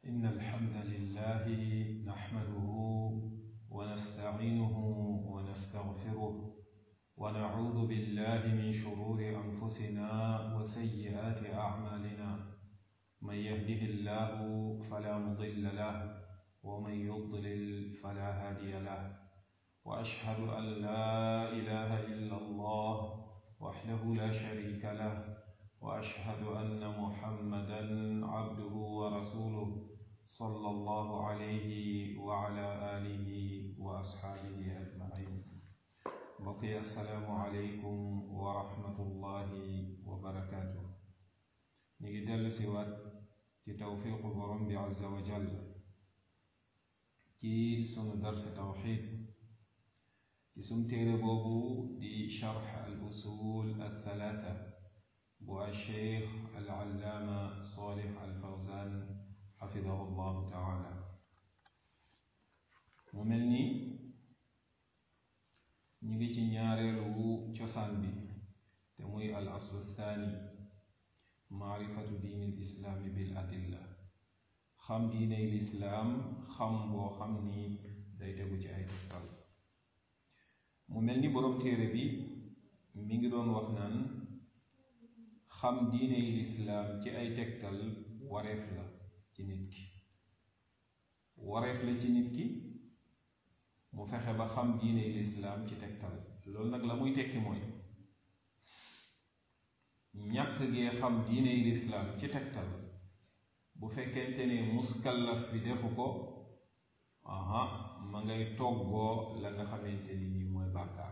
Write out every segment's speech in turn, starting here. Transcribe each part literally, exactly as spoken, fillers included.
إن الحمد لله نحمده ونستعينه ونستغفره ونعوذ بالله من شرور أنفسنا وسيئات أعمالنا من يهده الله فلا مضل له ومن يضلل فلا هادي له وأشهد أن لا إله إلا الله وحده لا شريك له وأشهد أن محمدا عبده ورسوله صلى الله عليه وعلى آله وأصحابه أجمعين. بقي السلام عليكم ورحمة الله وبركاته. نجدل سوات توفيق برم عز وجل كي سن درس توحيد كي سن تيربوبو دي شرح الأصول الثلاثة بو الشيخ العلامة صالح الفوزان حفظه الله تعالى. مملني نيجي ci ñaarelu ciosan bi te muy al asl thani ma'rifatu din al islam bil adilla xam diine l'islam xam boo xam ni day tegu ci ay tegtal. mu mel ni borom téere bi mi ngi doon wax naan xam diine l'islam ci ay tegtal wareef la ci nit ki wareef la ci nit ki mu fexe ba xam diine l'islam ci tegtal. loolu nag la muy tekki mooy ñàkk gee xam diine l'islam ci tegtal bu fekkente ne muskallaf bi defu ko aha ma ngay toggoo la nga xamante ni nii mooy bàkkaar,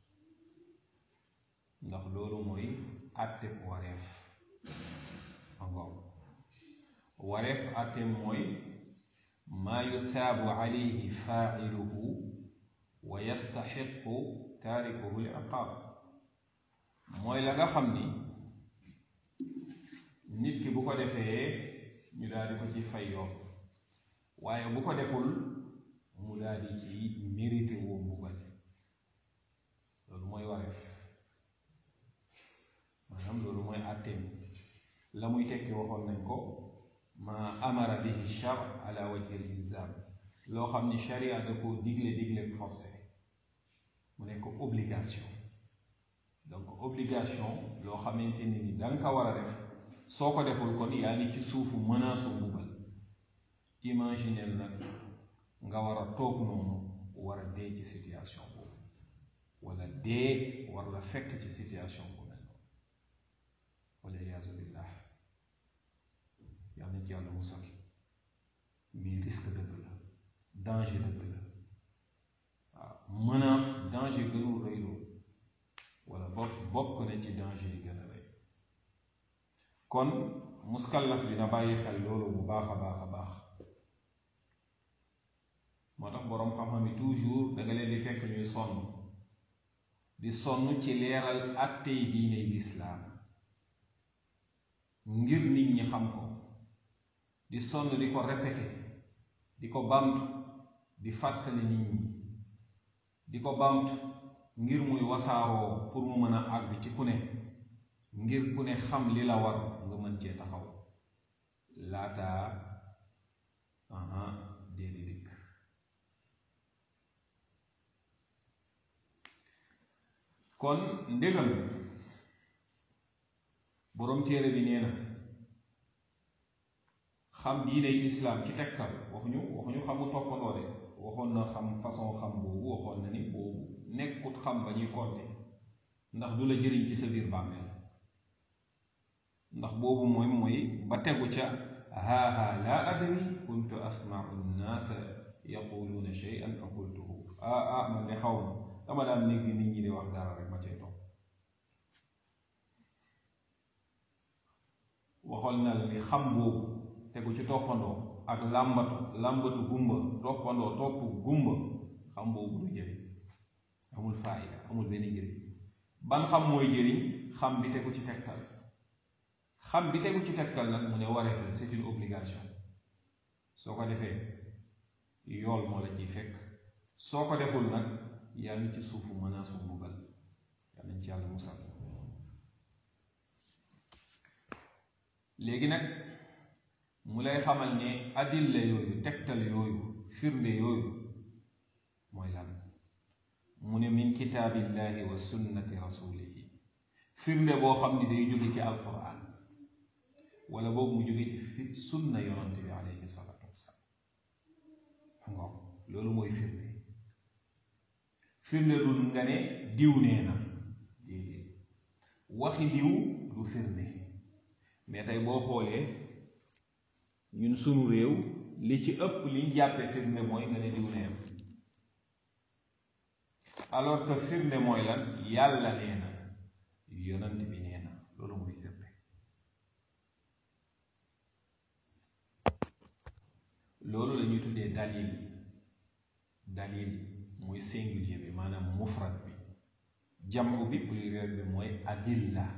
ndax loolu mooy àtte wareef. angoo wareef àtte mooy maa yusaabu alayhi faa'iluhu wa yastaxiqu taarikuhu li iqaab, mooy la nga xam ni nit ki bu ko defee ñu daal di ko ci fay yoon, waaye bu ko deful mu daal di ci mérité woo mbugal. loolu mooy wareef, maanaam loolu mooy àtteem. la muy tekki waxoon nañ ko ma amara bihi shar ala wajhi al ilzam, loo xam ni sharia da ko digle digle forcé mu nekk obligation. donc obligation loo xamante ni ni da nga ko war a def, soo ko deful kon yaa ngi ci suufu menace mbugal. imaginel nag nga war a toog noonu war a dee ci situation boobu, wala dee war la fekk ci situation bu mel noonu, wala iyaazu billah. yàlla nañ ci yàlla musal. mais risque dëgg la, danger dëgg la. waaw menace danger gënul rëy loolu, wala bokk bokk na ci danger yi gën a rëy. kon muskallaf dina bàyyi xel loolu bu baax a baax a baax. moo tax boroom xam-xam yi toujours da nga leen di fekk ñuy sonn di sonn ci leeral àttey diine lislaam ngir nit ñi xam ko, di sonn di ko répété, di ko bamtu, di fàttali nit ñi, di ko bamtu ngir muy wasaaroo pour mu mën a àgg ci ku ne, ngir ku ne xam li la war nga mën cee taxaw laataa aha dee di dikk. kon ndégam boroom téere bi nee na xam diine islaam ci tegtal, waxuñu waxuñu xamu toppandoo de, waxoon na xam façon xam boobu, waxoon na ni boobu nekkut xam ba ñuy konte, ndax du la jëriñ ci sa biir bàmmeel. ndax boobu mooy mooy ba tegu ca haaha laa adri kuntu asma'u nnaasa yaquluuna shay'an fa qultuhu. ah ah man de xaw ma, dama daan négg nit ñi di wax dara rek ma cay topp. waxoon na la ni xam boobu tegu ci toppandoo ak làmbatu làmbatu gumba, toppandoo topp gumba, xam boobu du jëriñ, amul faayida, amul benn njëriñ. ban xam mooy jëriñ? xam bi tegu ci tegtal. xam bi tegu ci tegtal nag mu ne wareef la, c'est une obligation. soo ko defee yool moo la ciy fekk, soo ko deful nag yaa ngi ci suufu menace bu mbugal. yaa nañ ci yàlla musal. léegi nag mu lay xamal ne adilla yooyu tegtal yooyu firnde yooyu mooy lan mu ne min kitaabillahi wa sunnati rasulihi firnde boo xam ni day jóge ci alquran wala boobu mu jóge ci fit sunna yonante bi alayhi salaatu wassalaam loolu mooy firnde firnde du nga ne diw nee na waxi diw du firnde mais tey boo xoolee ñun sunu réew li ci ëpp liñ jàppe firnde mooy nga ne diw nee na alors que firnde mooy lan yàlla nee na yonant bi nee na loolu mooy firnde loolu la ñuy tuddee dalil dalil mooy singulier bi maanaam mufrad bi jamu bi pluriel bi mooy adilla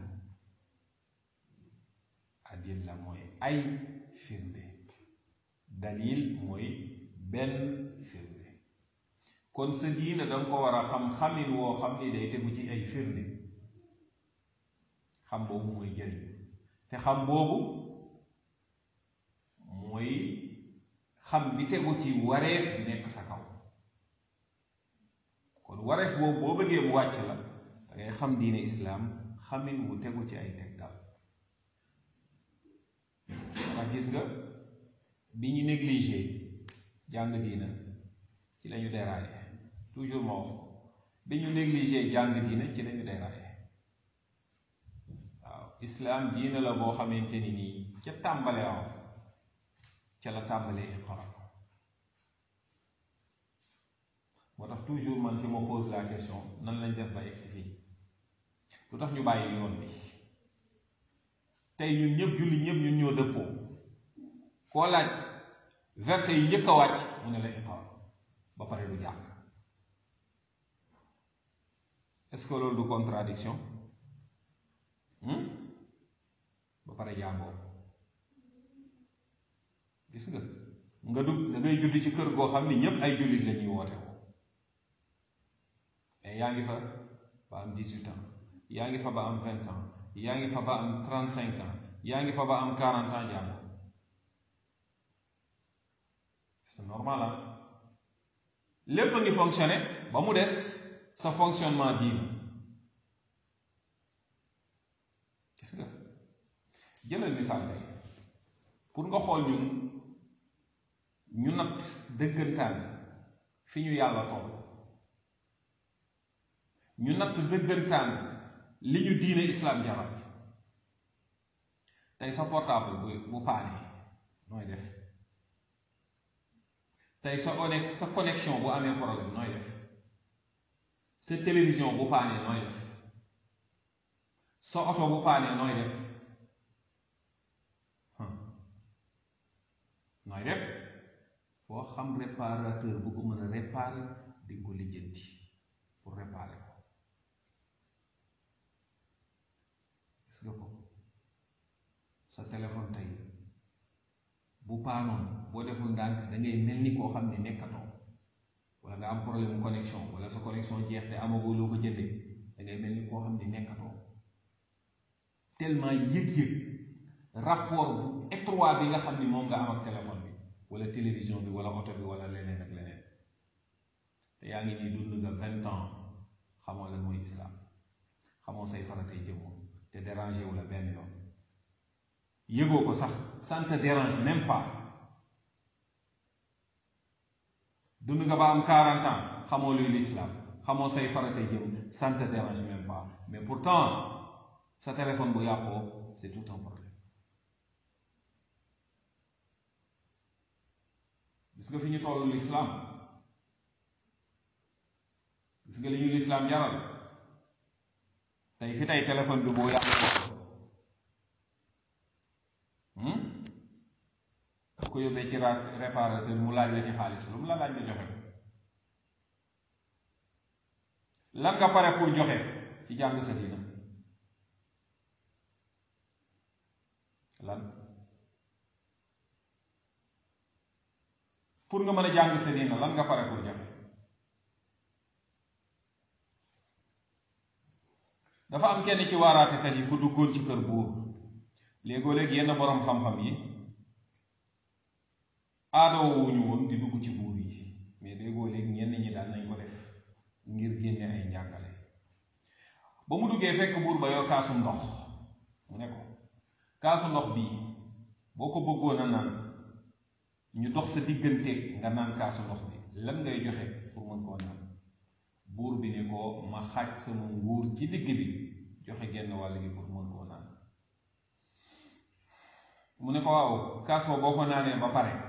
adilla mooy ay firnde dalil mooy benn firnde kon sa diina danga ko war a xam xamin woo xam ni day tegu ci ay firnde xam boobu mooy jëriñ te xam boobu mooy xam bi tegu ci wareef bi nekk sa kaw kon wareef boobu boo bëggee mu wàcc la da ngay xam diine islaam xamin wu tegu ci ay tegtal ndax gis nga bi ñu négligé jàng diina ci lañu déraillé toujours ma wax bi ñu négligé jàng diina ci lañu déraillé waaw islaam diina la boo xamante ni nii ca tàmbale waaw ca la tàmbalee iqra moo tax toujours man fi ma pose la question nan lañ def ba egsi fii lu tax ñu bàyyi yoon bi tey ñun ñëpp julli ñëpp ñun ñoo dëppoo koo laaj verset yi njëkk a wàcc mu ne la iqra ba pare du jàng est-ce que loolu du contradiction ba pare jàngoo gis nga nga dugg da ngay julli ci kër goo xam ni ñépp ay jullit la ñuy woote woo mais yaa ngi fa ba am dix-huit ans yaa ngi fa ba am vingt ans yaa ngi fa ba am trente-cinq ans yaa ngi fa ba am quarante ans jàngoo c'est normal ah lépp a ngi fonctionné ba mu des sa fonctionnement diine gis nga jëlal misaal tey pour nga xool ñun ñu natt dëggantaan fi ñu yàlla toll ñu natt dëggantaan li ñu diine islam jaral tey sa portable bu bu paanee nooy def tey sa onex sa connexion bu amee problème nooy def sa télévision bu paanee nooy def sa oto bu paanee nooy def nooy def foo xam réparateur bu ko mën a réparer di ko lijjanti pour réparer ko gis nga ko sa téléphone tey bu paanoon boo deful ndànk da ngay mel ni koo xam ne nekkatoo wala nga am problème connexion wala sa connexion jeex te amagoo loo ko jëndee da ngay mel ni koo xam ne nekkatoo tellement yëg-yëg rapport bu étroit bi nga xam ni moom nga am ak téléphone bi wala télévision bi wala oto bi wala leneen ak leneen te yaa ngi nii dund nga vingt ans xamoo lan mooy islam xamoo say faratay jëmmoo te dérangé wu la benn yoon yëgoo ko sax ça ne te dérange même pas dund nga ba am quarante ans xamoo luy l'islam xamoo say faratay jëm ça ne te dérange même pas mais pourtant sa téléphone bu yàqoo c'est tout un problème gis nga fi ñu toll l'islam gis nga li ñu l'islam jaral tey fi tey téléphone bi boo yàqoo bu ko yóbbee ci réparateur mu laaj la ci xaalis lu mu la laaj nga joxe ko lan nga pare pour joxe ci jàng sa diina lan pour nga mën a jàng sa diina lan nga pare pour joxe dafa am kenn ci waaraatekat yi ku duggoon ci kër buur léegoo léeg yenn boroom xam-xam yi aadoo wuñu woon di dugg ci buur yi, mais déggoo léegi ñenn ñi daal nañ ko def ngir génne ay njàngale. ba mu duggee fekk buur ba yor kaasu ndox, mu ne ko kaasu ndox bii boo ko bëggoon a naan ñu dox sa digganteeg nga naan kaasu ndox bi lan ngay joxe pour mën koo naan? buur bi ne ko ma xaaj sama nguur ci digg bi joxe genn wàll gi pour mën koo naan. mu ne ko waaw kaas ba boo ko naanee ba pare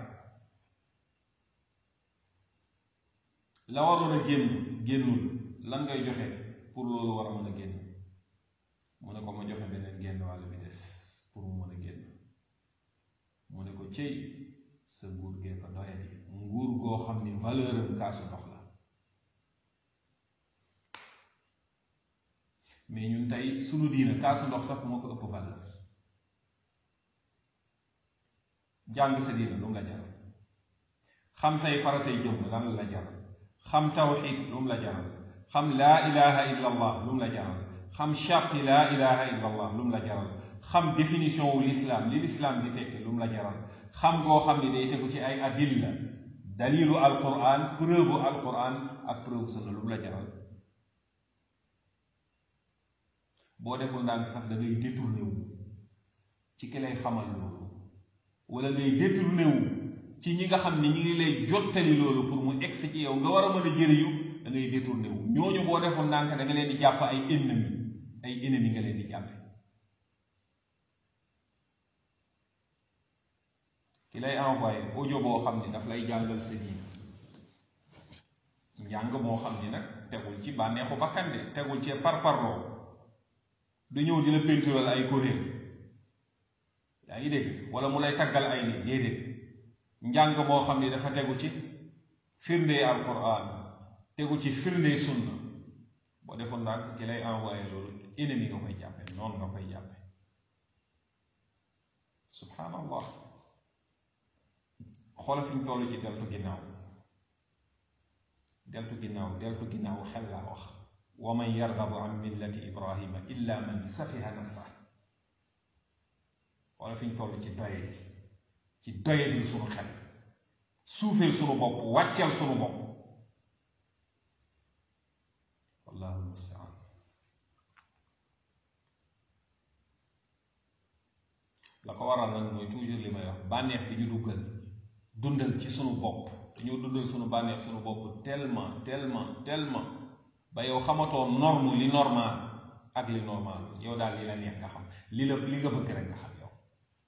la waroon a génn génnul lan ngay joxe pour loolu war a mën a génn? mu ne ko ma joxe beneen genn wàll bi des pour mu mën a génn. mu ne ko cëy sa nguur gee ko doyadi, nguur goo xam ni valeur am kaasu ndox la. mais ñun tey sunu diina kaasu ndox sax moo ko ëpp valeur. jàng sa diina lu mu la jaral, xam say faratay jëm lan la jaral, xam tawxid lu mu la jaral, xam laa ilaha illa allah lu mu la jaral, xam charti laa ilaha illa allah lu mu la jaral, xam définition wu l'islam li l'islam di tekki lu mu la jaral, xam goo xam ni day tegu ci ay adilla, dalilu alquran, preuve alquran ak preuve sunna lu mu la jaral. boo deful ndànk sax da ngay détourné wu ci ki lay xamal loolu, wala ngay détourné wu ci ñi nga xam ni ñi ngi lay jottali loolu pour mu egsi ci yow nga war a mën a jëriñu, da ngay détourné wu. ñooñu boo deful ndànk da nga leen di jàpp ay ennemi, ay ennemi nga leen di jàppe. ki lay envoyé audio boo xam ni daf lay jàngal sa diin, njàng moo xam ni nag tegul ci bànneexu bakkan de, tegul ci parparloo, du ñëw di la peintural ay kuréel, yaa ngi dégg, wala mu lay taggal ay nit, déedéet. njàng moo xam ni dafa tegu ci firndee alquran, tegu ci firndee sunna, boo defoon ndànk ki lay envoyé loolu ennemi nga koy jàppe, noonu nga koy jàppe. subhanallah. xoola fi ñu toll ci deltu ginnaaw, deltu ginnaaw deltu ginnaaw xel laa wax. wa man yargabu an millati ibrahima illa man safiha nafsa. xoola fi ñu toll ci doye ci doyedil sunu xel, suufeel sunu bopp, wàcceel sunu bopp. wallahu almustaan. la ko waral nag mooy toujours li may wax, bànneex bi ñu duggal dundal ci sunu bopp, dañoo dundal sunu bànneex sunu bopp tellement tellement tellement ba yow xamatoo norme li normal ak li normal. yow daal li la neex nga xam, li la li nga bëgg rek nga xam yow.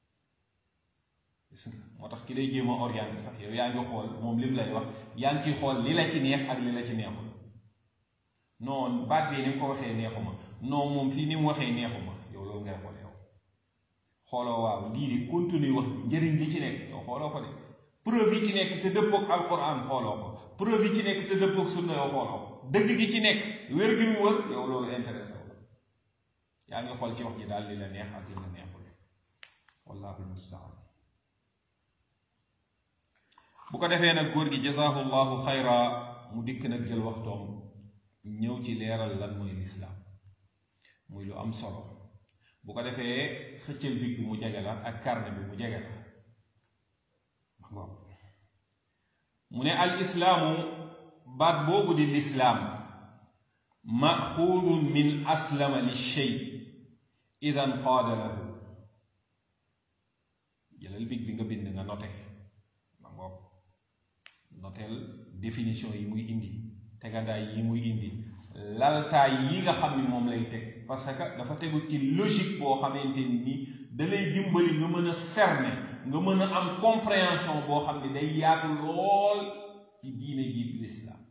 gis nga moo tax ki lay jéem a orienté sax yow yaa ngi xool moom lim lay wax, yaa ngi ciy xool li la ci neex ak li la ci neexul. non baat bii ni mu ko waxee neexuma, non moom fii ni mu waxee neexuma, yow loolu ngay xool yow. xooloo waaw lii di continue wax njëriñ li ci nekk yow xooloo ko de, preuve yi ci nekk te dëppoog alquran xooloo ko, preuve yi ci nekk te dëppoog sunna yow xooloo ko, dëgg gi ci nekk wér gi mu wër yow loolu intéressé wu la. yaa ngi xool ci wax ji daal li la neex ak li la neexul. wallahu almustaan. bu ko defee nag góor gi jazaahu llahu xayra mu dikk nag jël waxtoom ñëw ci leeral lan mooy lislaam, muy lu am solo. bu ko defee xëccal bi bi mu jege la ak carnet bi mu jege la. mu ne al islaamu baat boobu di lislaam maxuudun min aslama li shay idan qaada lahu. jëlal big bi nga bind nga note ma ngoog noteel définition yi muy indi, tegandaay yi muy indi, laltaay yi nga xam ni moom lay teg, parce que dafa tegu ci logique boo xamante ni da lay dimbali nga mën a cerner, nga mën a am compréhension boo xam ne day yaatu lool ci diine ji l'islam.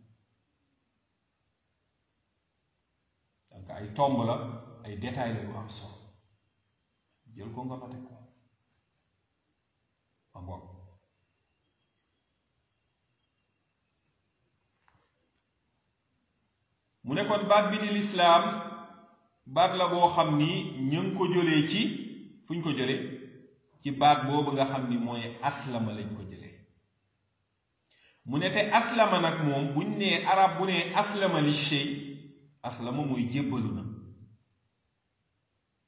donc ay tomb la, ay détails la yu am solo, jël ko nga noté ko ma ngoog. mu ne kon baat bi di lislaam baat la boo xam ni ñu ngi ko jëlee ci fu ñu ko jëlee ci baat boobu nga xam ni mooy aslama lañ ko jëlee. mu ne te aslama nag moom buñ nee arab bu nee aslama li shay, aslama mooy jébbalu na.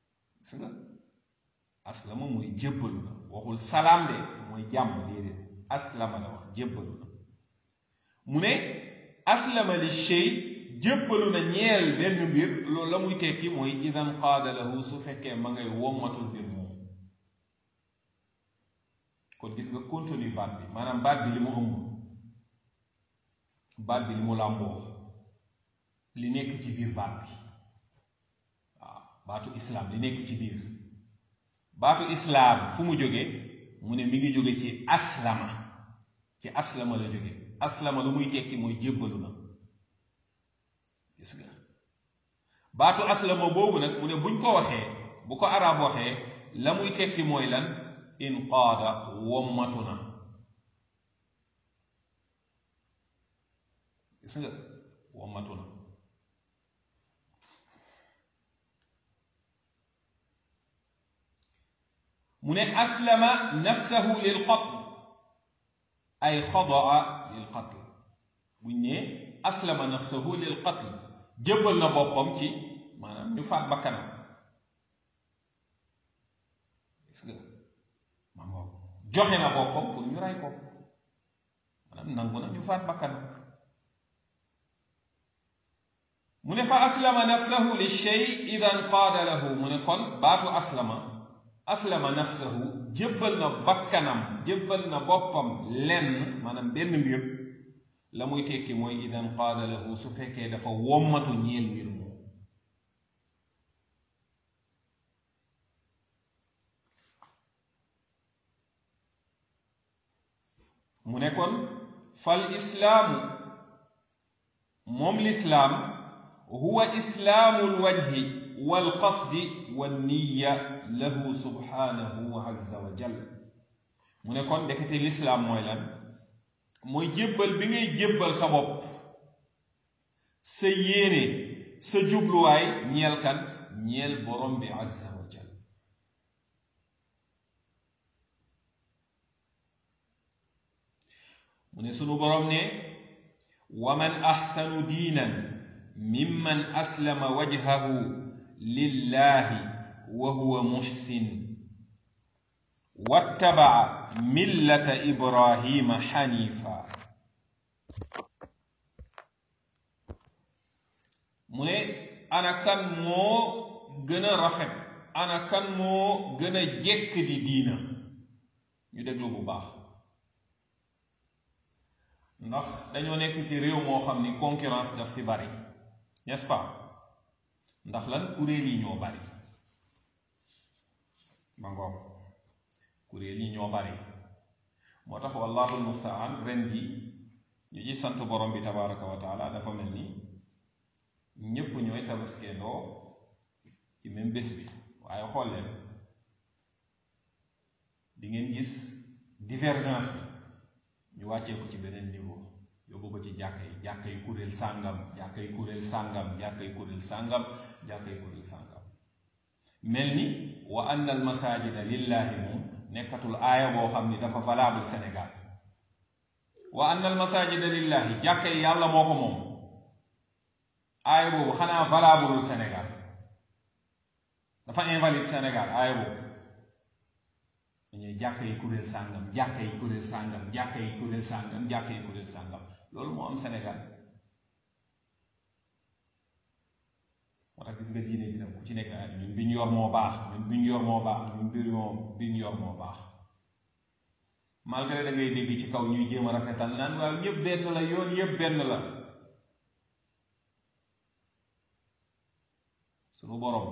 aslama mooy jébbalu na, waxul salaam de mooy jàmm déedéet aslama la wax jébbalu na mu ne aslama li shay jébbalu na ñeel benn mbir loolu la muy tekki mooy idan qaada lahu su fekkee ma ngay wommatul mbir moom kon gis nga contenu baat bi maanaam baat bi li mu ëmb baat bi li mu làmboo li nekk ci biir baat bi waaw baatu islaam li nekk ci biir baatu islaam fu mu jóge mu ne mi ngi jóge ci aslama ci aslama la jóge aslama lu muy tekki mooy jébbalu na gis nga baatu aslama boobu nag mu ne buñ ko waxee bu ko arab waxee la muy tekki mooy lan inqaada wommatu na gis nga wommatu na mu ne aslama nafsahu lil qatl ay xadaa lil qatl buñ ne aslama nafsahu lil qatl jébbal na boppam ci maanaam ñu faat bakkanam gis nga ma ngoog joxe na boppam pour ñu rey ko maanaam nangu na ñu faat bakkanam mu ne fa aslama nafsahu li shay idan qaada lahu mu ne kon baatu aslama aslama nafsahu jébbal na bakkanam jébbal na boppam lenn maanaam benn mbir la muy tekki mooy idan qaada lahu su fekkee dafa wommatu ñeel mbir moom mu ne kon fal islaamu moom lislaam huwa islaamul wajhi wal qasdi wan niyya lahu subhanahu azza wa jal mu ne kon ndekete lislaam mooy lan mooy jébbal bi ngay jébbal sa bopp sa yéene sa jubluwaay ñeel kan ñeel borom bi azza wa jal mu ne sunu borom ne wa man ahsanu diinan mimman aslama wajhahu lillahi wa huwa muhsin wattabaa millata ibrahima xanifa mu ne ana kan moo gën a rafet ana kan moo gën a jekk di diina ñu déglu bu baax ndax dañoo nekk ci réew moo xam ni concurrence daf fi bari n'est-ce pas ndax lan kuréel yi ñoo bari ma ngoog kuréel yi ñoo bari moo tax wallahu almustaan ren bi ñu ci sant borom bi tabaraka wa taala dafa mel ni ñépp ñooy tabaskeendoo ci même bés bi waaye xool leen di ngeen gis divergence bi ñu wàccee ko ci beneen niveau yóbbu ko ci jàkka yi jàkka yi kuréel sàngam jàkka yi kuréel sàngam jàkka yi kuréel sàngam jàkka yi kuréel sàngam mel ni wa anna al masajida lillahi moom nekkatul aaya boo xam ni dafa valable Sénégal wa anna al masajida lillahi jàkka yi yàlla moo ko moom aaya boobu xanaa valableul Sénégal dafa invalide Sénégal aaya boobu dañuy jàkka yi kuréel sàngam jàkka yi kuréel sàngam jàkka yi kuréel sàngam jàkka yi kuréel sàngam loolu moo am Sénégal moo tax gis nga diine ji nag ku ci nekk ñun bi ñu yor moo baax ñun bi ñu yor moo baax ñun bi ñu bi ñu yor moo baax malgré da ngay dégg ci kaw ñuy jéem a rafetal naan waaw ñëpp benn la yoon yëpp benn la suñu borom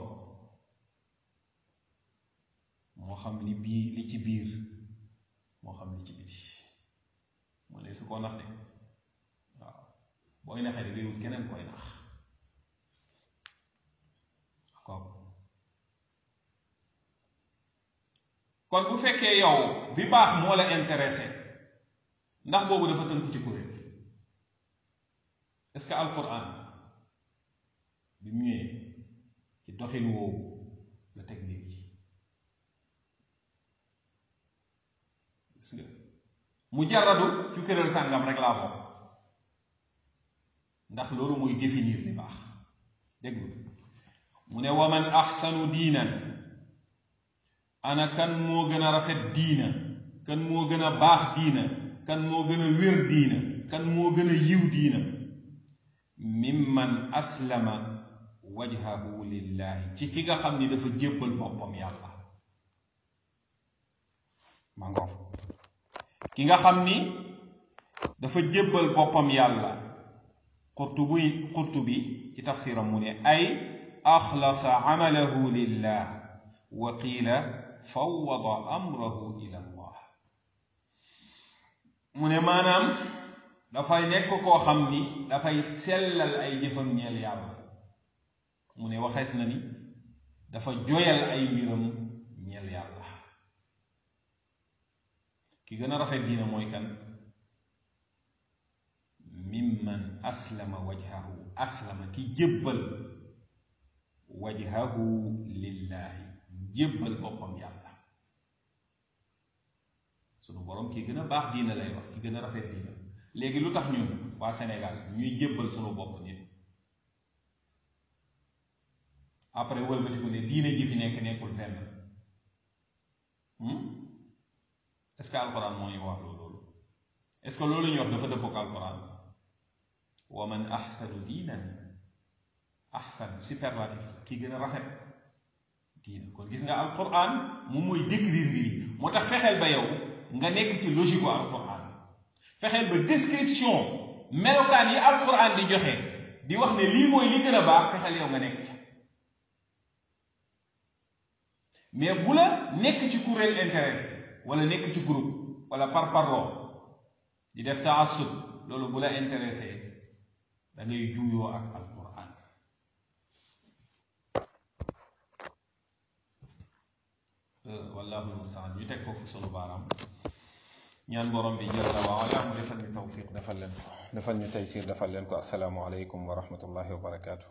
moo xam li bii li ci biir moo xam li ci biti mu ne su ko nax de waaw booy naxee da ngay wut keneen koy nax kon bu fekkee yow bi baax moo la intéressé ndax boobu dafa tënku ci kuréel est-ce que alquran bi mu ñëwee ci doxin woowu la teg nit ñi gis nga mu jaradu ci kuréel sàngam rek laa bokk ndax loolu mooy définir li baax déglu mu ne waman ahsanu diinan ana kan moo gën a rafet diina kan moo gën a baax diina kan moo gën a wér diina kan moo gën a yiw diina mimman aslama wajhahu lillahi ci ki nga xam ni dafa jébbal boppam yàlla. ma ngoog ki nga xam ni dafa jébbal boppam yàlla. qurtubi qurtubi ci tafsiram mu ne ay axlasa amalahu lillah wa qiila fawwada amrahu ila allah. mu ne maanaam dafay nekk koo xam ni dafay sellal ay jëfam ñeel yàlla. mu ne waxees na ni dafa joyal ay mbiram ñeel yàlla. ki gën a rafet diina mooy kan? mimman aslama wajhahu aslama ki jébbal wajhahu lillahi jébbal boppam yàlla. sunu borom ki gën a baax diina lay wax ki gën a rafet diina. léegi lu tax ñun waa Sénégal ñuy jébbal sunu bopp nit après wëlbatiku ne diine ji fi nekk nekkul fenn? est-ce que alquran moo ñu wax loolu? est-ce que loolu ñu wax dafa dëppoo ak alquran? wa man ahsanu diinan ahsan superlatif ki gën a rafet diina. kon gis nga alquran moom mooy décrire mbir yi. moo tax fexeel ba yow nga nekk ci logique gu alquran. fexeel ba description melokaan yi alquran di joxe di wax ne lii mooy li gën a baax fexeel yow nga nekk ca. mais bu la nekk ci kuréel intéressé wala nekk ci groupe wala par parloo di def taassub loolu bu la intéressé da ngay juuyoo ak alquran. wallahu almustaan. ñu teg foofu sunu baaraam ñaan borom bi jalla wa ala mu defal ñu tawfiq defal leen ko defal ñu taysir defal leen ko. assalaamu aleykum wa rahmatullahi wa barakaatu.